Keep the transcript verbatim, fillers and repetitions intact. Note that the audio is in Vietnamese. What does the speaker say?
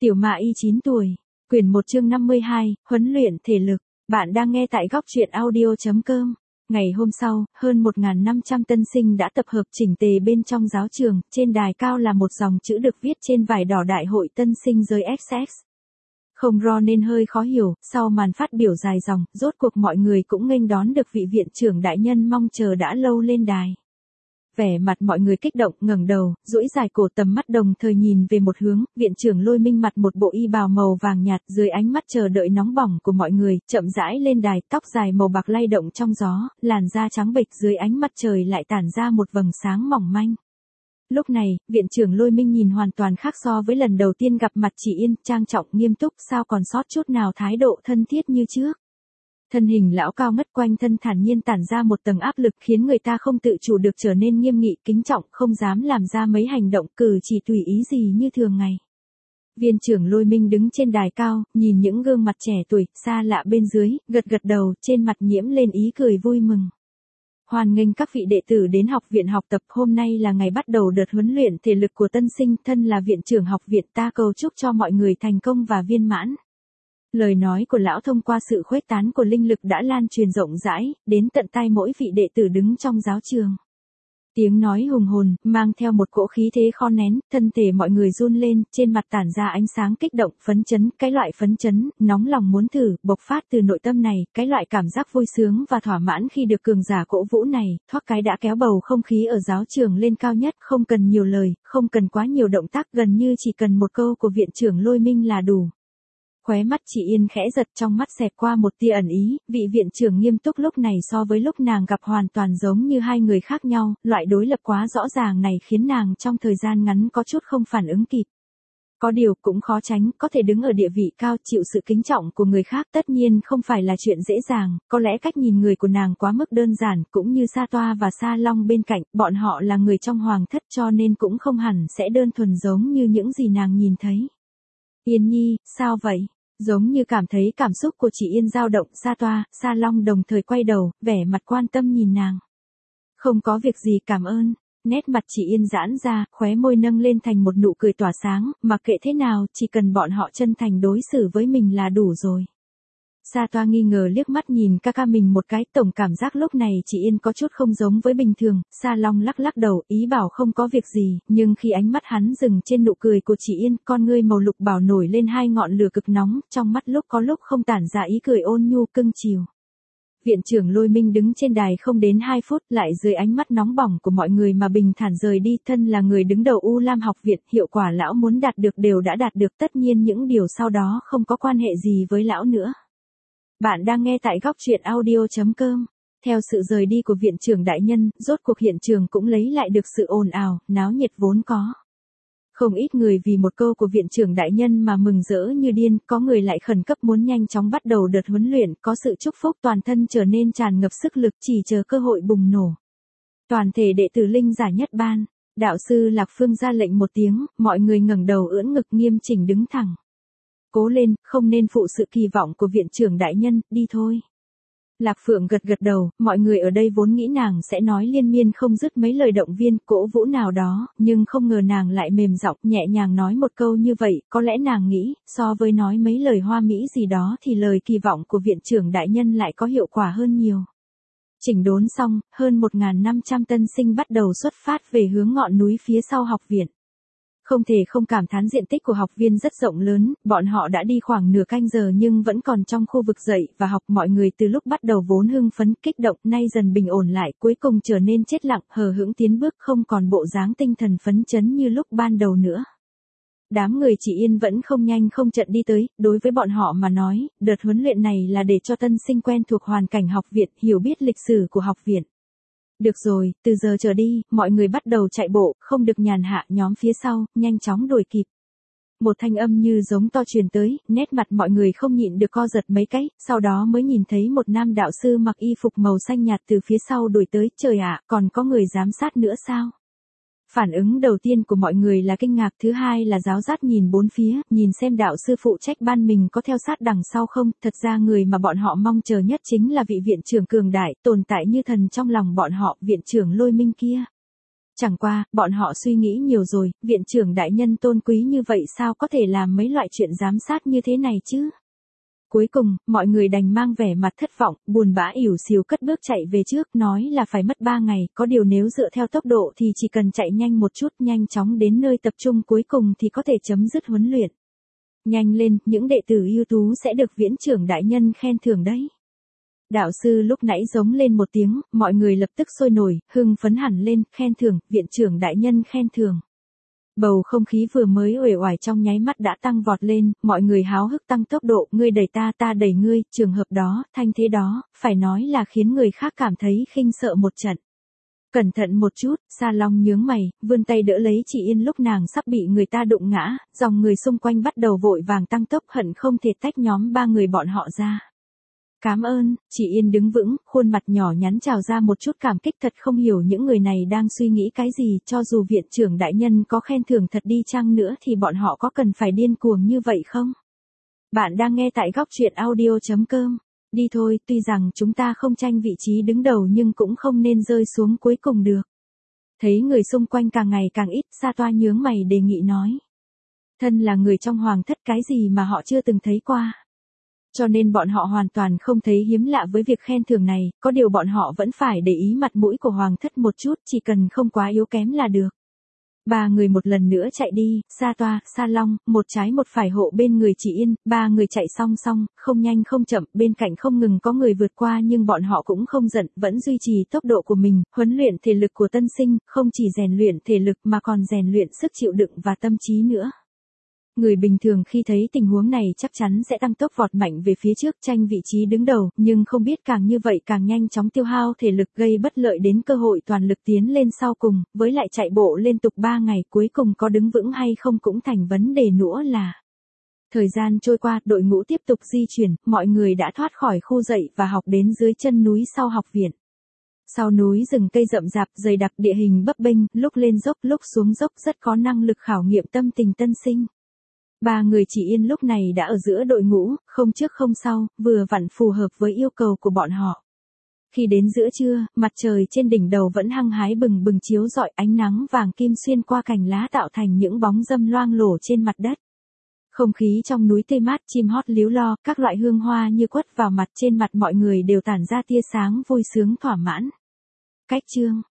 Tiểu Mạ Y chín tuổi, quyển một chương năm mươi hai, huấn luyện thể lực. Bạn đang nghe tại góc truyện audio chấm com. Ngày hôm sau, hơn một nghìn năm trăm tân sinh đã tập hợp chỉnh tề bên trong giáo trường, trên đài cao là một dòng chữ được viết trên vải đỏ Đại hội tân sinh giới ích ét. Không ro nên hơi khó hiểu, sau màn phát biểu dài dòng, rốt cuộc mọi người cũng nghênh đón được vị viện trưởng đại nhân mong chờ đã lâu lên đài. Vẻ mặt mọi người kích động, ngẩng đầu, duỗi dài cổ, tầm mắt đồng thời nhìn về một hướng. Viện trưởng Lôi Minh mặc một bộ y bào màu vàng nhạt, dưới ánh mắt chờ đợi nóng bỏng của mọi người, chậm rãi lên đài, tóc dài màu bạc lay động trong gió, làn da trắng bệch dưới ánh mặt trời lại tản ra một vầng sáng mỏng manh. Lúc này, viện trưởng Lôi Minh nhìn hoàn toàn khác so với lần đầu tiên gặp mặt Chỉ Yên, trang trọng nghiêm túc, sao còn sót chút nào thái độ thân thiết như trước. Thân hình lão cao ngất, quanh thân thản nhiên tản ra một tầng áp lực khiến người ta không tự chủ được trở nên nghiêm nghị, kính trọng, không dám làm ra mấy hành động cử chỉ tùy ý gì như thường ngày. Viên trưởng Lôi Minh đứng trên đài cao, nhìn những gương mặt trẻ tuổi, xa lạ bên dưới, gật gật đầu, trên mặt nhiễm lên ý cười vui mừng. Hoan nghênh các vị đệ tử đến học viện học tập, hôm nay là ngày bắt đầu đợt huấn luyện thể lực của tân sinh, thân là viện trưởng học viện ta cầu chúc cho mọi người thành công và viên mãn. Lời nói của lão thông qua sự khuếch tán của linh lực đã lan truyền rộng rãi, đến tận tai mỗi vị đệ tử đứng trong giáo trường. Tiếng nói hùng hồn, mang theo một cỗ khí thế khó nén, thân thể mọi người run lên, trên mặt tản ra ánh sáng kích động, phấn chấn, cái loại phấn chấn, nóng lòng muốn thử, bộc phát từ nội tâm này, cái loại cảm giác vui sướng và thỏa mãn khi được cường giả cổ vũ này, thoát cái đã kéo bầu không khí ở giáo trường lên cao nhất, không cần nhiều lời, không cần quá nhiều động tác, gần như chỉ cần một câu của viện trưởng Lôi Minh là đủ. Khóe mắt Chỉ Yên khẽ giật, trong mắt xẹt qua một tia ẩn ý, vị viện trưởng nghiêm túc lúc này so với lúc nàng gặp hoàn toàn giống như hai người khác nhau, loại đối lập quá rõ ràng này khiến nàng trong thời gian ngắn có chút không phản ứng kịp. Có điều cũng khó tránh, có thể đứng ở địa vị cao, chịu sự kính trọng của người khác tất nhiên không phải là chuyện dễ dàng, có lẽ cách nhìn người của nàng quá mức đơn giản, cũng như Sa Toa và Sa Long bên cạnh, bọn họ là người trong hoàng thất cho nên cũng không hẳn sẽ đơn thuần giống như những gì nàng nhìn thấy. Yên Nhi, sao vậy? Giống như cảm thấy cảm xúc của Chỉ Yên dao động, Sa Toa, Sa Long đồng thời quay đầu, vẻ mặt quan tâm nhìn nàng. Không có việc gì, cảm ơn. Nét mặt Chỉ Yên giãn ra, khóe môi nâng lên thành một nụ cười tỏa sáng, mặc kệ thế nào, chỉ cần bọn họ chân thành đối xử với mình là đủ rồi. Sa Toa nghi ngờ liếc mắt nhìn ca ca mình một cái, tổng cảm giác lúc này Chỉ Yên có chút không giống với bình thường. Sa Long lắc lắc đầu, ý bảo không có việc gì, nhưng khi ánh mắt hắn dừng trên nụ cười của Chỉ Yên, con ngươi màu lục bảo nổi lên hai ngọn lửa cực nóng, trong mắt lúc có lúc không tản ra ý cười ôn nhu cưng chiều. Viện trưởng Lôi Minh đứng trên đài không đến hai phút, lại dưới ánh mắt nóng bỏng của mọi người mà bình thản rời đi, thân là người đứng đầu U Lam học viện, hiệu quả lão muốn đạt được đều đã đạt được, tất nhiên những điều sau đó không có quan hệ gì với lão nữa. Bạn đang nghe tại góc truyện audio chấm com. Theo sự rời đi của viện trưởng đại nhân, rốt cuộc hiện trường cũng lấy lại được sự ồn ào, náo nhiệt vốn có. Không ít người vì một câu của viện trưởng đại nhân mà mừng rỡ như điên, có người lại khẩn cấp muốn nhanh chóng bắt đầu đợt huấn luyện, có sự chúc phúc toàn thân trở nên tràn ngập sức lực chỉ chờ cơ hội bùng nổ. Toàn thể đệ tử linh giả nhất ban, đạo sư Lạc Phương ra lệnh một tiếng, mọi người ngẩng đầu ưỡn ngực nghiêm chỉnh đứng thẳng. Cố lên, không nên phụ sự kỳ vọng của viện trưởng đại nhân, đi thôi. Lạc Phượng gật gật đầu, mọi người ở đây vốn nghĩ nàng sẽ nói liên miên không dứt mấy lời động viên, cổ vũ nào đó, nhưng không ngờ nàng lại mềm giọng, nhẹ nhàng nói một câu như vậy, có lẽ nàng nghĩ, so với nói mấy lời hoa mỹ gì đó thì lời kỳ vọng của viện trưởng đại nhân lại có hiệu quả hơn nhiều. Chỉnh đốn xong, hơn một nghìn năm trăm tân sinh bắt đầu xuất phát về hướng ngọn núi phía sau học viện. Không thể không cảm thán diện tích của học viên rất rộng lớn, bọn họ đã đi khoảng nửa canh giờ nhưng vẫn còn trong khu vực dạy và học, mọi người từ lúc bắt đầu vốn hưng phấn kích động nay dần bình ổn lại, cuối cùng trở nên chết lặng, hờ hững tiến bước, không còn bộ dáng tinh thần phấn chấn như lúc ban đầu nữa. Đám người Chỉ Yên vẫn không nhanh không chậm đi tới, đối với bọn họ mà nói, đợt huấn luyện này là để cho tân sinh quen thuộc hoàn cảnh học viện, hiểu biết lịch sử của học viện. Được rồi, từ giờ trở đi, mọi người bắt đầu chạy bộ, không được nhàn hạ, nhóm phía sau, nhanh chóng đuổi kịp. Một thanh âm như giống to truyền tới, nét mặt mọi người không nhịn được co giật mấy cái, sau đó mới nhìn thấy một nam đạo sư mặc y phục màu xanh nhạt từ phía sau đuổi tới, trời ạ, còn có người giám sát nữa sao? Phản ứng đầu tiên của mọi người là kinh ngạc, thứ hai là giáo giác nhìn bốn phía, nhìn xem đạo sư phụ trách ban mình có theo sát đằng sau không, thật ra người mà bọn họ mong chờ nhất chính là vị viện trưởng cường đại, tồn tại như thần trong lòng bọn họ, viện trưởng Lôi Minh kia. chẳng qua, bọn họ suy nghĩ nhiều rồi, viện trưởng đại nhân tôn quý như vậy sao có thể làm mấy loại chuyện giám sát như thế này chứ? Cuối cùng, mọi người đành mang vẻ mặt thất vọng, buồn bã ỉu xìu cất bước chạy về trước, nói là phải mất ba ngày, có điều nếu dựa theo tốc độ thì chỉ cần chạy nhanh một chút, nhanh chóng đến nơi tập trung cuối cùng thì có thể chấm dứt huấn luyện. Nhanh lên, những đệ tử ưu tú sẽ được viện trưởng đại nhân khen thưởng đấy. Đạo sư lúc nãy giống lên một tiếng, mọi người lập tức sôi nổi, hưng phấn hẳn lên, khen thưởng, viện trưởng đại nhân khen thưởng. Bầu không khí vừa mới uể oải trong nháy mắt đã tăng vọt lên, mọi người háo hức tăng tốc độ, ngươi đẩy ta ta đẩy ngươi, trường hợp đó, thanh thế đó, phải nói là khiến người khác cảm thấy khinh sợ một trận. Cẩn thận một chút, Sa Long nhướng mày, vươn tay đỡ lấy chị Yên lúc nàng sắp bị người ta đụng ngã, dòng người xung quanh bắt đầu vội vàng tăng tốc hận không thể tách nhóm ba người bọn họ ra. Cảm ơn, chị Yên đứng vững, khuôn mặt nhỏ nhắn trào ra một chút cảm kích thật không hiểu những người này đang suy nghĩ cái gì, cho dù viện trưởng đại nhân có khen thưởng thật đi chăng nữa thì bọn họ có cần phải điên cuồng như vậy không? Bạn đang nghe tại góc truyện audio chấm com. Đi thôi, tuy rằng chúng ta không tranh vị trí đứng đầu nhưng cũng không nên rơi xuống cuối cùng được. Thấy người xung quanh càng ngày càng ít, Sa Toa nhướng mày đề nghị nói. Thân là người trong hoàng thất cái gì mà họ chưa từng thấy qua. Cho nên bọn họ hoàn toàn không thấy hiếm lạ với việc khen thưởng này, có điều bọn họ vẫn phải để ý mặt mũi của hoàng thất một chút, chỉ cần không quá yếu kém là được. Ba người một lần nữa chạy đi, Sa Toa, Sa Long, một trái một phải hộ bên người chị Yên, ba người chạy song song, không nhanh không chậm, bên cạnh không ngừng có người vượt qua nhưng bọn họ cũng không giận, vẫn duy trì tốc độ của mình, huấn luyện thể lực của tân sinh, không chỉ rèn luyện thể lực mà còn rèn luyện sức chịu đựng và tâm trí nữa. Người bình thường khi thấy tình huống này chắc chắn sẽ tăng tốc vọt mạnh về phía trước tranh vị trí đứng đầu, nhưng không biết càng như vậy càng nhanh chóng tiêu hao thể lực gây bất lợi đến cơ hội toàn lực tiến lên sau cùng, với lại chạy bộ liên tục ba ngày cuối cùng có đứng vững hay không cũng thành vấn đề nữa là. Thời gian trôi qua, đội ngũ tiếp tục di chuyển, mọi người đã thoát khỏi khu dạy và học đến dưới chân núi sau học viện. Sau núi rừng cây rậm rạp dày đặc địa hình bấp bênh, lúc lên dốc lúc xuống dốc rất có năng lực khảo nghiệm tâm tình tân sinh. Ba người chị Yên lúc này đã ở giữa đội ngũ, không trước không sau, vừa vặn phù hợp với yêu cầu của bọn họ. Khi đến giữa trưa, mặt trời trên đỉnh đầu vẫn hăng hái bừng bừng chiếu rọi ánh nắng vàng kim xuyên qua cành lá tạo thành những bóng râm loang lổ trên mặt đất. Không khí trong núi tê mát, chim hót líu lo, các loại hương hoa như quất vào mặt trên mặt mọi người đều tản ra tia sáng vui sướng thỏa mãn. Cách chương